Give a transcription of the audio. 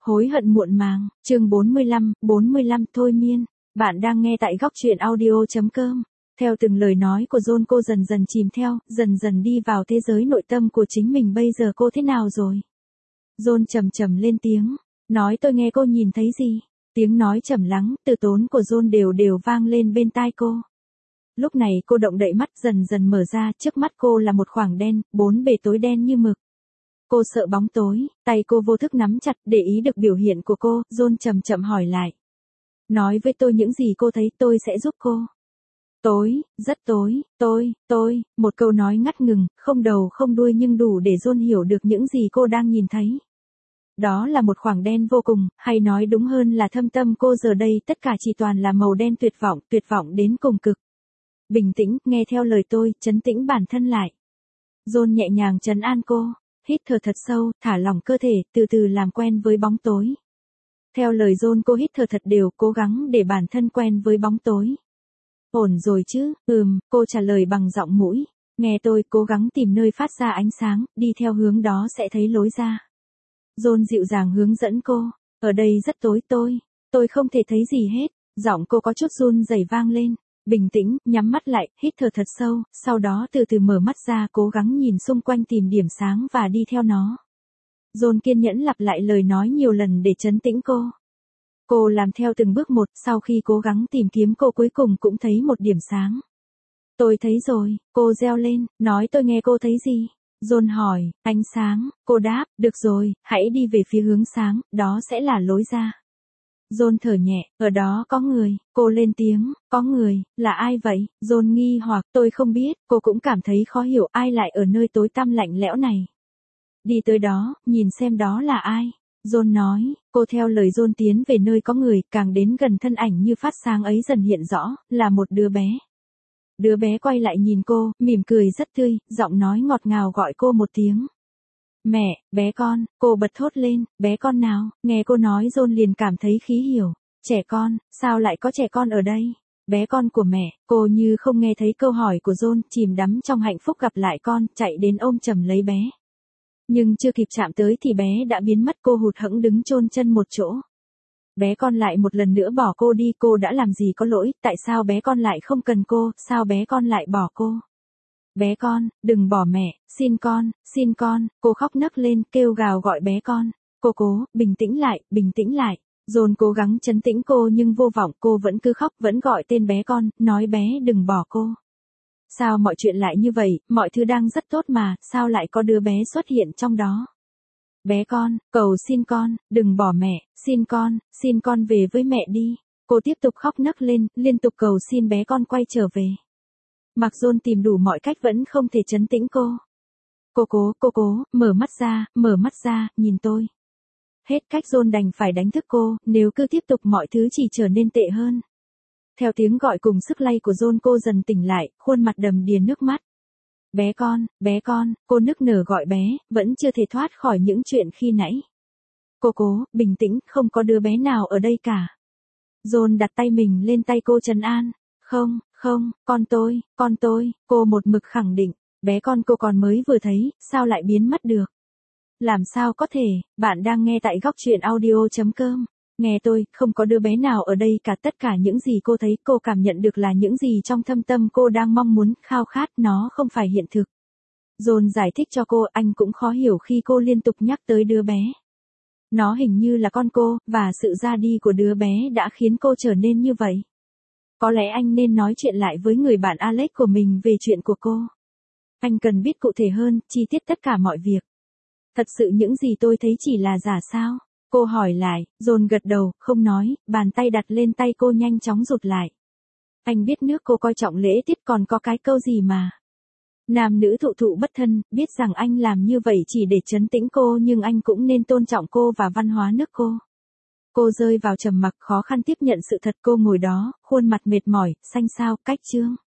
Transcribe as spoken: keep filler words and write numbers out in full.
Hối hận muộn màng, chương bốn mươi lăm, bốn mươi lăm thôi miên. Bạn đang nghe tại góc truyện audio.com. Theo từng lời nói của John, cô dần dần chìm theo, dần dần đi vào thế giới nội tâm của chính mình. Bây giờ cô thế nào rồi? John trầm trầm lên tiếng, nói tôi nghe cô nhìn thấy gì? Tiếng nói trầm lắng, từ tốn của John đều đều vang lên bên tai cô. Lúc này cô động đậy mắt dần dần mở ra, trước mắt cô là một khoảng đen, bốn bề tối đen như mực. Cô sợ bóng tối, tay cô vô thức nắm chặt, để ý được biểu hiện của cô. John chậm chậm hỏi lại. Nói với tôi những gì cô thấy, tôi sẽ giúp cô. Tối, rất tối, tôi, tôi, một câu nói ngắt ngừng, không đầu không đuôi nhưng đủ để John hiểu được những gì cô đang nhìn thấy. Đó là một khoảng đen vô cùng, hay nói đúng hơn là thâm tâm cô giờ đây tất cả chỉ toàn là màu đen tuyệt vọng, tuyệt vọng đến cùng cực. Bình tĩnh, nghe theo lời tôi, trấn tĩnh bản thân lại. John nhẹ nhàng trấn an cô. Hít thở thật sâu, thả lỏng cơ thể, từ từ làm quen với bóng tối. Theo lời John, cô hít thở thật đều, cố gắng để bản thân quen với bóng tối. Ổn rồi chứ? Ừm, cô trả lời bằng giọng mũi. Nghe tôi, cố gắng tìm nơi phát ra ánh sáng, đi theo hướng đó sẽ thấy lối ra. John dịu dàng hướng dẫn cô. Ở đây rất tối, tôi, tôi không thể thấy gì hết. Giọng cô có chút run rẩy vang lên. Bình tĩnh, nhắm mắt lại, hít thở thật sâu, sau đó từ từ mở mắt ra, cố gắng nhìn xung quanh tìm điểm sáng và đi theo nó. John kiên nhẫn lặp lại lời nói nhiều lần để trấn tĩnh cô. Cô làm theo từng bước một, sau khi cố gắng tìm kiếm cô cuối cùng cũng thấy một điểm sáng. Tôi thấy rồi, cô reo lên, nói tôi nghe cô thấy gì? John hỏi, ánh sáng, cô đáp, được rồi, hãy đi về phía hướng sáng, đó sẽ là lối ra. John thở nhẹ, ở đó có người, cô lên tiếng, có người, là ai vậy? John nghi hoặc, tôi không biết, cô cũng cảm thấy khó hiểu ai lại ở nơi tối tăm lạnh lẽo này. Đi tới đó, nhìn xem đó là ai? John nói, cô theo lời John tiến về nơi có người, càng đến gần thân ảnh như phát sáng ấy dần hiện rõ, là một đứa bé. Đứa bé quay lại nhìn cô, mỉm cười rất tươi, giọng nói ngọt ngào gọi cô một tiếng. Mẹ, bé con, cô bật thốt lên, bé con nào? Nghe cô nói John liền cảm thấy khí hiểu. Trẻ con, sao lại có trẻ con ở đây? Bé con của mẹ, cô như không nghe thấy câu hỏi của John, chìm đắm trong hạnh phúc gặp lại con, chạy đến ôm chầm lấy bé. Nhưng chưa kịp chạm tới thì bé đã biến mất, cô hụt hẫng đứng chôn chân một chỗ. Bé con lại một lần nữa bỏ cô đi, cô đã làm gì có lỗi, tại sao bé con lại không cần cô, sao bé con lại bỏ cô? Bé con, đừng bỏ mẹ, xin con, xin con, cô khóc nấc lên, kêu gào gọi bé con. Cô cố, bình tĩnh lại, bình tĩnh lại. John cố gắng trấn tĩnh cô nhưng vô vọng, cô vẫn cứ khóc, vẫn gọi tên bé con, nói bé đừng bỏ cô. Sao mọi chuyện lại như vậy, mọi thứ đang rất tốt mà, sao lại có đứa bé xuất hiện trong đó? Bé con, cầu xin con, đừng bỏ mẹ, xin con, xin con về với mẹ đi. Cô tiếp tục khóc nấc lên, liên tục cầu xin bé con quay trở về. Mặc John tìm đủ mọi cách vẫn không thể trấn tĩnh cô. Cô cố, cô cố, mở mắt ra, mở mắt ra, nhìn tôi. Hết cách John đành phải đánh thức cô, nếu cứ tiếp tục mọi thứ chỉ trở nên tệ hơn. Theo tiếng gọi cùng sức lay của John cô dần tỉnh lại, khuôn mặt đầm đìa nước mắt. Bé con, bé con, cô nức nở gọi bé, vẫn chưa thể thoát khỏi những chuyện khi nãy. Cô cố, bình tĩnh, không có đứa bé nào ở đây cả. John đặt tay mình lên tay cô trấn an. Không, không, con tôi, con tôi, cô một mực khẳng định, bé con cô còn mới vừa thấy, sao lại biến mất được? Làm sao có thể, bạn đang nghe tại góc truyện audio.com. Nghe tôi, không có đứa bé nào ở đây cả, tất cả những gì cô thấy, cô cảm nhận được là những gì trong thâm tâm cô đang mong muốn, khao khát, nó không phải hiện thực. John giải thích cho cô, anh cũng khó hiểu khi cô liên tục nhắc tới đứa bé. Nó hình như là con cô, và sự ra đi của đứa bé đã khiến cô trở nên như vậy. Có lẽ anh nên nói chuyện lại với người bạn Alex của mình về chuyện của cô. Anh cần biết cụ thể hơn, chi tiết tất cả mọi việc. Thật sự những gì tôi thấy chỉ là giả sao? Cô hỏi lại, John gật đầu, không nói, bàn tay đặt lên tay cô nhanh chóng rụt lại. Anh biết nước cô coi trọng lễ tiết, còn có cái câu gì mà. Nam nữ thụ thụ bất thân, biết rằng anh làm như vậy chỉ để trấn tĩnh cô nhưng anh cũng nên tôn trọng cô và văn hóa nước cô. Cô rơi vào trầm mặc, khó khăn tiếp nhận sự thật. Cô ngồi đó, khuôn mặt mệt mỏi, xanh xao, cách chương.